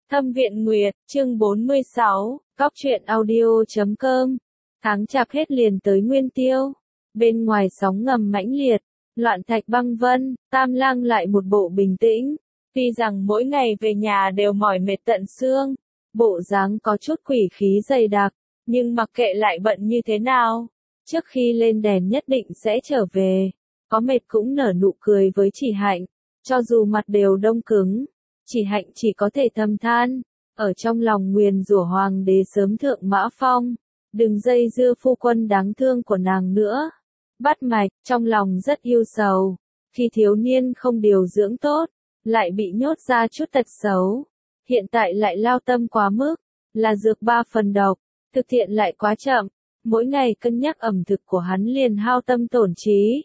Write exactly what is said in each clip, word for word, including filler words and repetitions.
Thâm Viện Nguyệt, chương bốn mươi sáu, Góc truyện audio chấm com. Tháng chạp hết liền tới Nguyên Tiêu. Bên ngoài sóng ngầm mãnh liệt, loạn thạch băng vân, Tam Lang lại một bộ bình tĩnh. Tuy rằng mỗi ngày về nhà đều mỏi mệt tận xương, bộ dáng có chút quỷ khí dày đặc, nhưng mặc kệ lại bận như thế nào, trước khi lên đèn nhất định sẽ trở về. Có mệt cũng nở nụ cười với Chỉ Hạnh, cho dù mặt đều đông cứng. Chỉ Hạnh chỉ có thể thầm than, ở trong lòng nguyền rủa hoàng đế sớm thượng mã phong, đừng dây dưa phu quân đáng thương của nàng nữa. Bắt mạch, trong lòng rất yêu sầu, khi thiếu niên không điều dưỡng tốt, lại bị nhốt ra chút tật xấu. Hiện tại lại lao tâm quá mức, là dược ba phần độc, thực hiện lại quá chậm, mỗi ngày cân nhắc ẩm thực của hắn liền hao tâm tổn trí.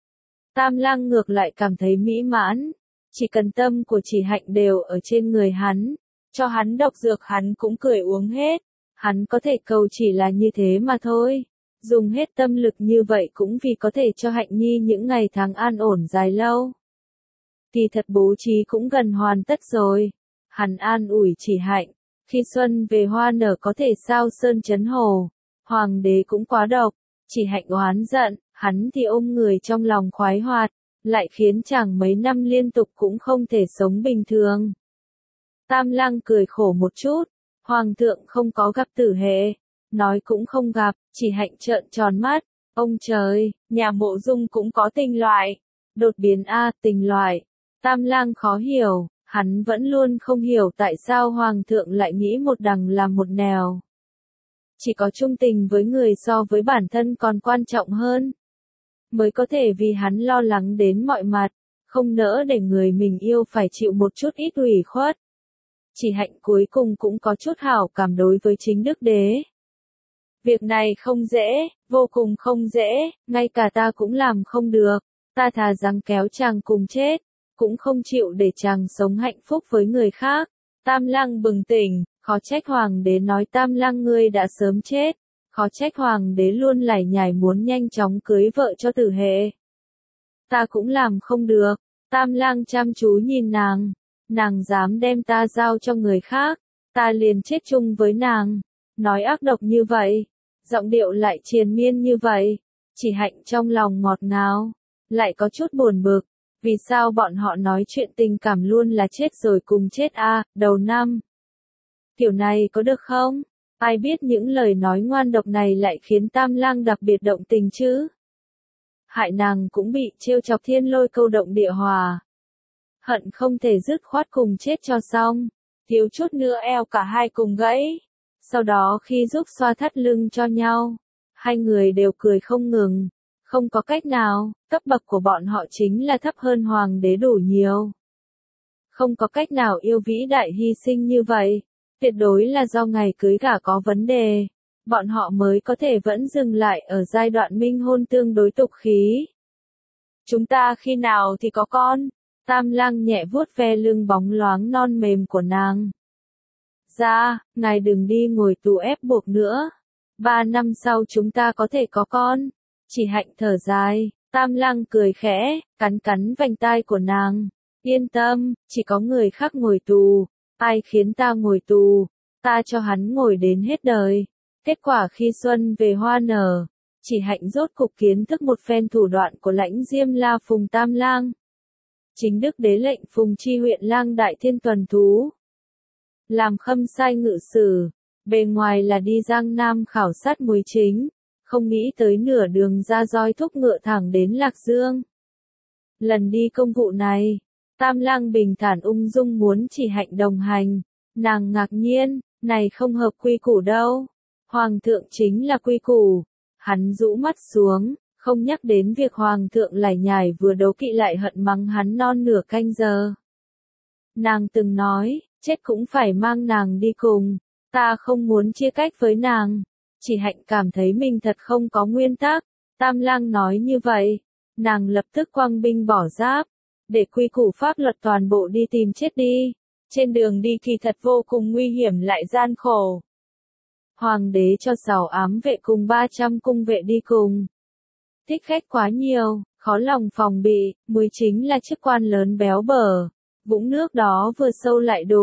Tam Lang ngược lại cảm thấy mỹ mãn. Chỉ cần tâm của Chỉ Hạnh đều ở trên người hắn, cho hắn độc dược hắn cũng cười uống hết, hắn có thể cầu chỉ là như thế mà thôi, dùng hết tâm lực như vậy cũng vì có thể cho Hạnh Nhi những ngày tháng an ổn dài lâu. Thì thật bố trí cũng gần hoàn tất rồi, hắn an ủi Chỉ Hạnh, khi xuân về hoa nở có thể sao sơn chấn hồ, hoàng đế cũng quá độc. Chỉ Hạnh oán giận, hắn thì ôm người trong lòng khoái hoạt, lại khiến chàng mấy năm liên tục cũng không thể sống bình thường. Tam Lang cười khổ một chút, hoàng thượng không có gặp tử hệ, nói cũng không gặp. Chỉ Hạnh trợn tròn mắt, ông trời, nhà Mộ Dung cũng có tình loại, đột biến a, tình loại. Tam Lang khó hiểu, hắn vẫn luôn không hiểu tại sao hoàng thượng lại nghĩ một đằng làm một nẻo. Chỉ có trung tình với người so với bản thân còn quan trọng hơn, mới có thể vì hắn lo lắng đến mọi mặt, không nỡ để người mình yêu phải chịu một chút ít ủy khuất. Chỉ Hạnh cuối cùng cũng có chút hảo cảm đối với chính đức đế. Việc này không dễ, vô cùng không dễ, ngay cả ta cũng làm không được, ta thà rằng kéo chàng cùng chết, cũng không chịu để chàng sống hạnh phúc với người khác. Tam Lang bừng tỉnh, khó trách hoàng đế nói Tam Lang ngươi đã sớm chết. Khó trách hoàng đế luôn lải nhải muốn nhanh chóng cưới vợ cho tử hệ. Ta cũng làm không được. Tam Lang chăm chú nhìn nàng. Nàng dám đem ta giao cho người khác, ta liền chết chung với nàng. Nói ác độc như vậy, giọng điệu lại triền miên như vậy. Chỉ Hạnh trong lòng ngọt ngào, lại có chút buồn bực. Vì sao bọn họ nói chuyện tình cảm luôn là chết rồi cùng chết a, à, đầu năm. Kiểu này có được không? Ai biết những lời nói ngoan độc này lại khiến Tam Lang đặc biệt động tình chứ? Hại nàng cũng bị trêu chọc thiên lôi câu động địa hòa. Hận không thể dứt khoát cùng chết cho xong, thiếu chút nữa eo cả hai cùng gãy. Sau đó khi giúp xoa thắt lưng cho nhau, hai người đều cười không ngừng. Không có cách nào, cấp bậc của bọn họ chính là thấp hơn hoàng đế đủ nhiều. Không có cách nào yêu vĩ đại hy sinh như vậy. Tuyệt đối là do ngày cưới gả có vấn đề, bọn họ mới có thể vẫn dừng lại ở giai đoạn minh hôn tương đối tục khí. Chúng ta khi nào thì có con? Tam Lang nhẹ vuốt ve lưng bóng loáng non mềm của nàng. Dạ, ngài đừng đi ngồi tù ép buộc nữa. Ba năm sau chúng ta có thể có con. Chỉ Hạnh thở dài, Tam Lang cười khẽ, cắn cắn vành tai của nàng. Yên tâm, chỉ có người khác ngồi tù. Ai khiến ta ngồi tù, ta cho hắn ngồi đến hết đời. Kết quả khi xuân về hoa nở, Chỉ Hạnh rốt cục kiến thức một phen thủ đoạn của lãnh Diêm La Phùng Tam Lang. Chính đức đế lệnh Phùng Chi huyện lang đại thiên tuần thú, làm khâm sai ngự sử, bề ngoài là đi Giang Nam khảo sát mùi chính, không nghĩ tới nửa đường ra roi thúc ngựa thẳng đến Lạc Dương. Lần đi công vụ này, Tam Lang bình thản ung dung muốn Chỉ Hạnh đồng hành, nàng ngạc nhiên, này không hợp quy củ đâu. Hoàng thượng chính là quy củ. Hắn rũ mắt xuống, không nhắc đến việc hoàng thượng lải nhải vừa đố kỵ lại hận mắng hắn non nửa canh giờ. Nàng từng nói, chết cũng phải mang nàng đi cùng, ta không muốn chia cách với nàng. Chỉ Hạnh cảm thấy mình thật không có nguyên tắc. Tam Lang nói như vậy, nàng lập tức quăng binh bỏ giáp. Để quy củ pháp luật toàn bộ đi tìm chết đi. Trên đường đi kỳ thật vô cùng nguy hiểm lại gian khổ. Hoàng đế cho sáu ám vệ cùng ba trăm cung vệ đi cùng. Thích khách quá nhiều, khó lòng phòng bị, Muối chính là chức quan lớn béo bở. Vũng nước đó vừa sâu lại đục,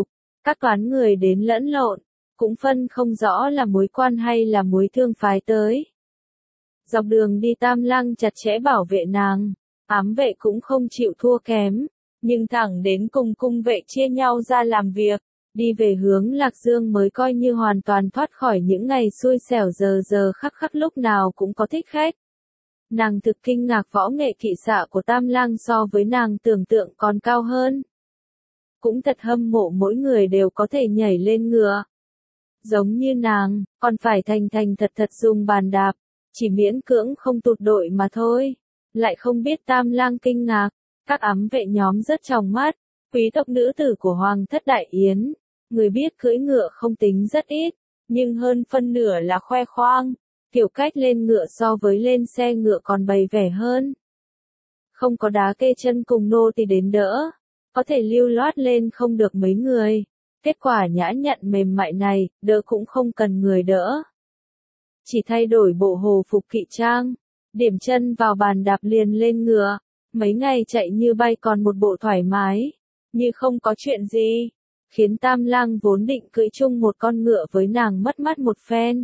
Các toán người đến lẫn lộn, cũng phân không rõ là mối quan hay là mối thương phái tới. Dọc đường đi Tam Lăng chặt chẽ bảo vệ nàng, ám vệ cũng không chịu thua kém, nhưng thẳng đến cùng cung vệ chia nhau ra làm việc, đi về hướng Lạc Dương mới coi như hoàn toàn thoát khỏi những ngày xui xẻo giờ giờ khắc khắc lúc nào cũng có thích khách. Nàng thực kinh ngạc võ nghệ kỵ xạ của Tam Lang so với nàng tưởng tượng còn cao hơn. Cũng thật hâm mộ mỗi người đều có thể nhảy lên ngựa. Giống như nàng, còn phải thành thành thật thật dùng bàn đạp, chỉ miễn cưỡng không tụt đội mà thôi. Lại không biết Tam Lang kinh ngạc, các ám vệ nhóm rất trong mắt, quý tộc nữ tử của Hoàng thất Đại Yến, người biết cưỡi ngựa không tính rất ít, nhưng hơn phân nửa là khoe khoang, kiểu cách lên ngựa so với lên xe ngựa còn bày vẻ hơn. Không có đá kê chân cùng nô tỳ đến đỡ, có thể lưu loát lên không được mấy người, kết quả nhã nhặn mềm mại này, đỡ cũng không cần người đỡ. Chỉ thay đổi bộ hồ phục kỵ trang, điểm chân vào bàn đạp liền lên ngựa, mấy ngày chạy như bay còn một bộ thoải mái, như không có chuyện gì, khiến Tam Lang vốn định cưỡi chung một con ngựa với nàng mất mát một phen.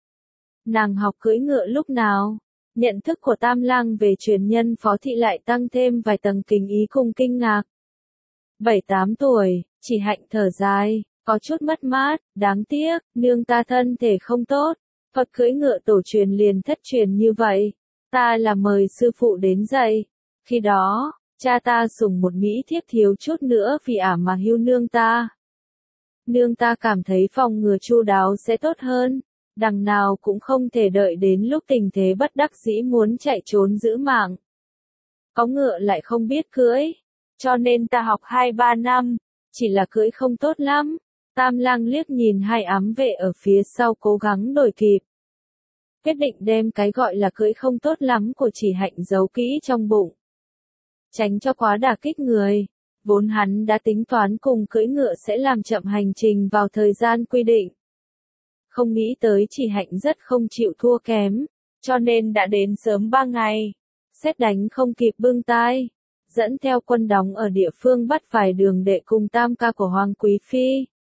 Nàng học cưỡi ngựa lúc nào? Nhận thức của Tam Lang về truyền nhân Phó Thị lại tăng thêm vài tầng kính ý cùng kinh ngạc. Bảy tám tuổi, Chỉ Hạnh thở dài, có chút mất mát, đáng tiếc, nương ta thân thể không tốt, Phật cưỡi ngựa tổ truyền liền thất truyền như vậy, ta là mời sư phụ đến dạy. Khi đó, cha ta sủng một mỹ thiếp thiếu chút nữa vì ả mà hưu nương ta. Nương ta cảm thấy phòng ngừa chu đáo sẽ tốt hơn, đằng nào cũng không thể đợi đến lúc tình thế bất đắc dĩ muốn chạy trốn giữ mạng. Có ngựa lại không biết cưỡi, cho nên ta học hai ba năm, chỉ là cưỡi không tốt lắm. Tam Lang liếc nhìn hai ám vệ ở phía sau cố gắng đuổi kịp. Quyết định đem cái gọi là cưỡi không tốt lắm của Chỉ Hạnh giấu kỹ trong bụng. Tránh cho quá đả kích người, vốn hắn đã tính toán cùng cưỡi ngựa sẽ làm chậm hành trình vào thời gian quy định. Không nghĩ tới Chỉ Hạnh rất không chịu thua kém, cho nên đã đến sớm ba ngày. Sét đánh không kịp bưng tai, dẫn theo quân đóng ở địa phương bắt vài đường đệ cùng tam ca của Hoàng Quý Phi.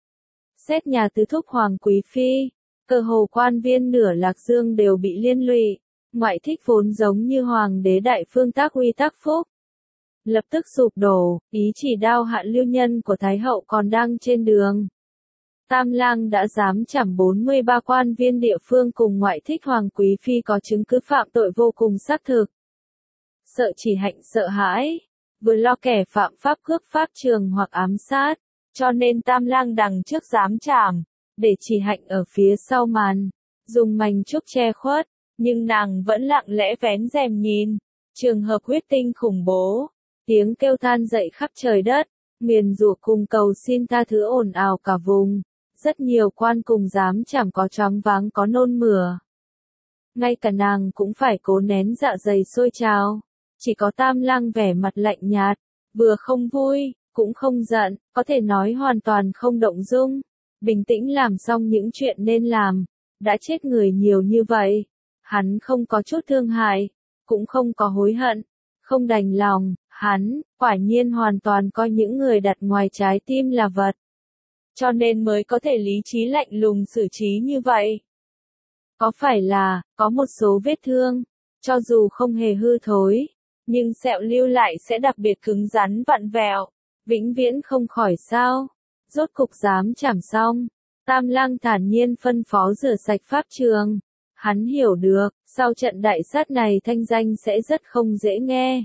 Xét nhà tứ thúc Hoàng Quý Phi, cơ hồ quan viên nửa Lạc Dương đều bị liên lụy, ngoại thích vốn giống như Hoàng đế đại phương tác uy tác phúc. Lập tức sụp đổ, ý chỉ đao hạ lưu nhân của Thái hậu còn đang trên đường. Tam Lang đã dám trảm bốn mươi ba quan viên địa phương cùng ngoại thích Hoàng Quý Phi có chứng cứ phạm tội vô cùng xác thực. Sợ Chỉ Hạnh sợ hãi, vừa lo kẻ phạm pháp cướp pháp trường hoặc ám sát, cho nên Tam Lang đằng trước dám trảm, để Chỉ Hạnh ở phía sau màn, dùng mành trúc che khuất, nhưng nàng vẫn lặng lẽ vén rèm nhìn. Trường hợp huyết tinh khủng bố, tiếng kêu than dậy khắp trời đất, nguyền rủa cùng cầu xin tha thứ ồn ào cả vùng. Rất nhiều quan cùng dám chẳng có choáng váng có nôn mửa. Ngay cả nàng cũng phải cố nén dạ dày sôi trào. Chỉ có Tam Lang vẻ mặt lạnh nhạt, vừa không vui, cũng không giận, có thể nói hoàn toàn không động dung. Bình tĩnh làm xong những chuyện nên làm, đã chết người nhiều như vậy. Hắn không có chút thương hại, cũng không có hối hận, không đành lòng, hắn, quả nhiên hoàn toàn coi những người đặt ngoài trái tim là vật. Cho nên mới có thể lý trí lạnh lùng xử trí như vậy. Có phải là, có một số vết thương, cho dù không hề hư thối, nhưng sẹo lưu lại sẽ đặc biệt cứng rắn vặn vẹo, vĩnh viễn không khỏi sao. Rốt cục dám trảm xong, Tam Lang thản nhiên phân phó rửa sạch pháp trường. Hắn hiểu được, sau trận đại sát này thanh danh sẽ rất không dễ nghe.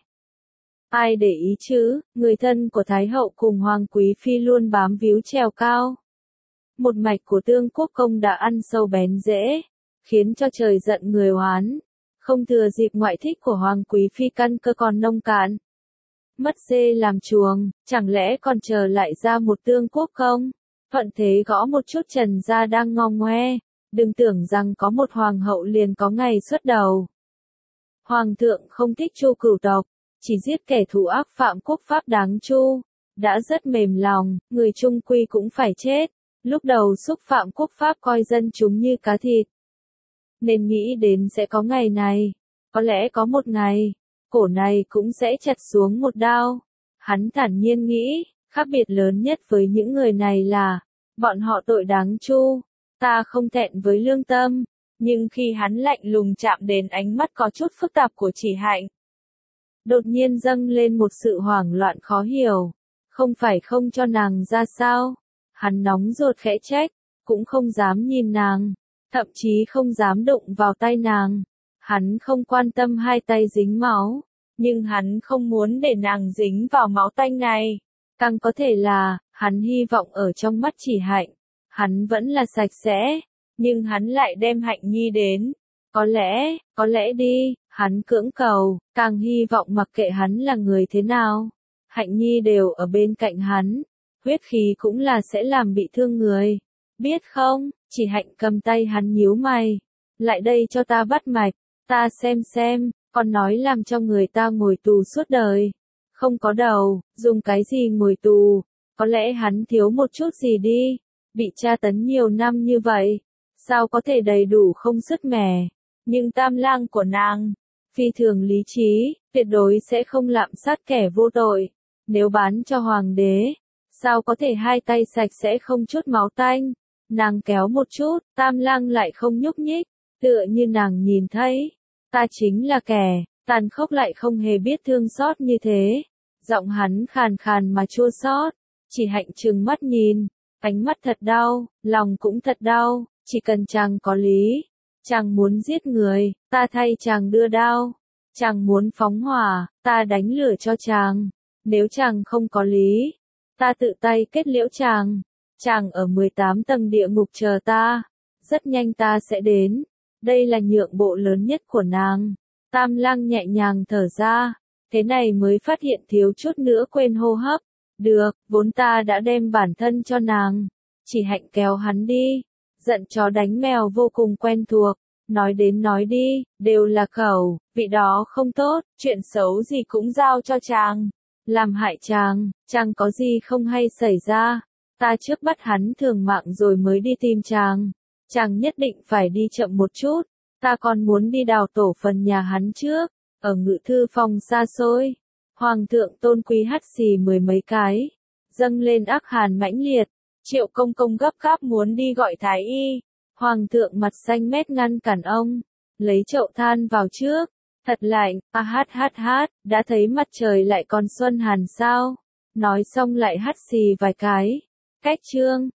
Ai để ý chứ, người thân của Thái hậu cùng Hoàng Quý Phi luôn bám víu trèo cao. Một mạch của Tương Quốc công đã ăn sâu bén rễ, khiến cho trời giận người oán. Không thừa dịp ngoại thích của Hoàng Quý Phi căn cơ còn nông cạn. Mất dê làm chuồng, chẳng lẽ còn chờ lại ra một Tương Quốc công? Thuận thế gõ một chút Trần gia đang ngong ngoe. Đừng tưởng rằng có một hoàng hậu liền có ngày xuất đầu. Hoàng thượng không thích Chu cửu tộc, chỉ giết kẻ thù ác phạm quốc pháp đáng chu. Đã rất mềm lòng, người trung quy cũng phải chết. Lúc đầu xúc phạm quốc pháp coi dân chúng như cá thịt. Nên nghĩ đến sẽ có ngày này. Có lẽ có một ngày, cổ này cũng sẽ chặt xuống một đao. Hắn thản nhiên nghĩ, khác biệt lớn nhất với những người này là, bọn họ tội đáng chu, ta không thẹn với lương tâm, nhưng khi hắn lạnh lùng chạm đến ánh mắt có chút phức tạp của Chỉ Hạnh, đột nhiên dâng lên một sự hoảng loạn khó hiểu, không phải không cho nàng ra sao, hắn nóng ruột khẽ trách, cũng không dám nhìn nàng, thậm chí không dám đụng vào tay nàng, hắn không quan tâm hai tay dính máu, nhưng hắn không muốn để nàng dính vào máu tanh này. Càng có thể là, hắn hy vọng ở trong mắt Chỉ Hạnh, hắn vẫn là sạch sẽ, nhưng hắn lại đem Hạnh Nhi đến. Có lẽ, có lẽ đi, hắn cưỡng cầu, càng hy vọng mặc kệ hắn là người thế nào. Hạnh Nhi đều ở bên cạnh hắn, huyết khí cũng là sẽ làm bị thương người. Biết không, Chỉ Hạnh cầm tay hắn nhíu mày. Lại đây cho ta bắt mạch, ta xem xem, còn nói làm cho người ta ngồi tù suốt đời. Không có đầu, dùng cái gì ngồi tù, có lẽ hắn thiếu một chút gì đi, bị tra tấn nhiều năm như vậy, sao có thể đầy đủ không sứt mẻ, nhưng tam lang của nàng, phi thường lý trí, tuyệt đối sẽ không lạm sát kẻ vô tội, nếu bán cho hoàng đế, sao có thể hai tay sạch sẽ không chút máu tanh, nàng kéo một chút, tam lang lại không nhúc nhích, tựa như nàng nhìn thấy, ta chính là kẻ, tàn khốc lại không hề biết thương xót như thế. Giọng hắn khàn khàn mà chua xót, Chỉ Hạnh trừng mắt nhìn, ánh mắt thật đau, lòng cũng thật đau, chỉ cần chàng có lý, chàng muốn giết người, ta thay chàng đưa đao, chàng muốn phóng hỏa, ta đánh lửa cho chàng, nếu chàng không có lý, ta tự tay kết liễu chàng, chàng ở mười tám tầng địa ngục chờ ta, rất nhanh ta sẽ đến, đây là nhượng bộ lớn nhất của nàng, Tam Lang nhẹ nhàng thở ra. Thế này mới phát hiện thiếu chút nữa quên hô hấp. Được, vốn ta đã đem bản thân cho nàng. Chỉ Hạnh kéo hắn đi. Giận chó đánh mèo vô cùng quen thuộc. Nói đến nói đi, đều là khẩu, vị đó không tốt, chuyện xấu gì cũng giao cho chàng. Làm hại chàng, chàng có gì không hay xảy ra. Ta trước bắt hắn thường mạng rồi mới đi tìm chàng. Chàng nhất định phải đi chậm một chút. Ta còn muốn đi đào tổ phần nhà hắn trước. Ở ngự thư phòng xa xôi, hoàng thượng tôn quý hắt xì mười mấy cái, dâng lên ác hàn mãnh liệt, Triệu công công gấp gáp muốn đi gọi thái y, hoàng thượng mặt xanh mét ngăn cản ông, lấy chậu than vào trước, thật lạnh, a hát hát hát, đã thấy mặt trời lại còn xuân hàn sao, nói xong lại hắt xì vài cái, cách chương.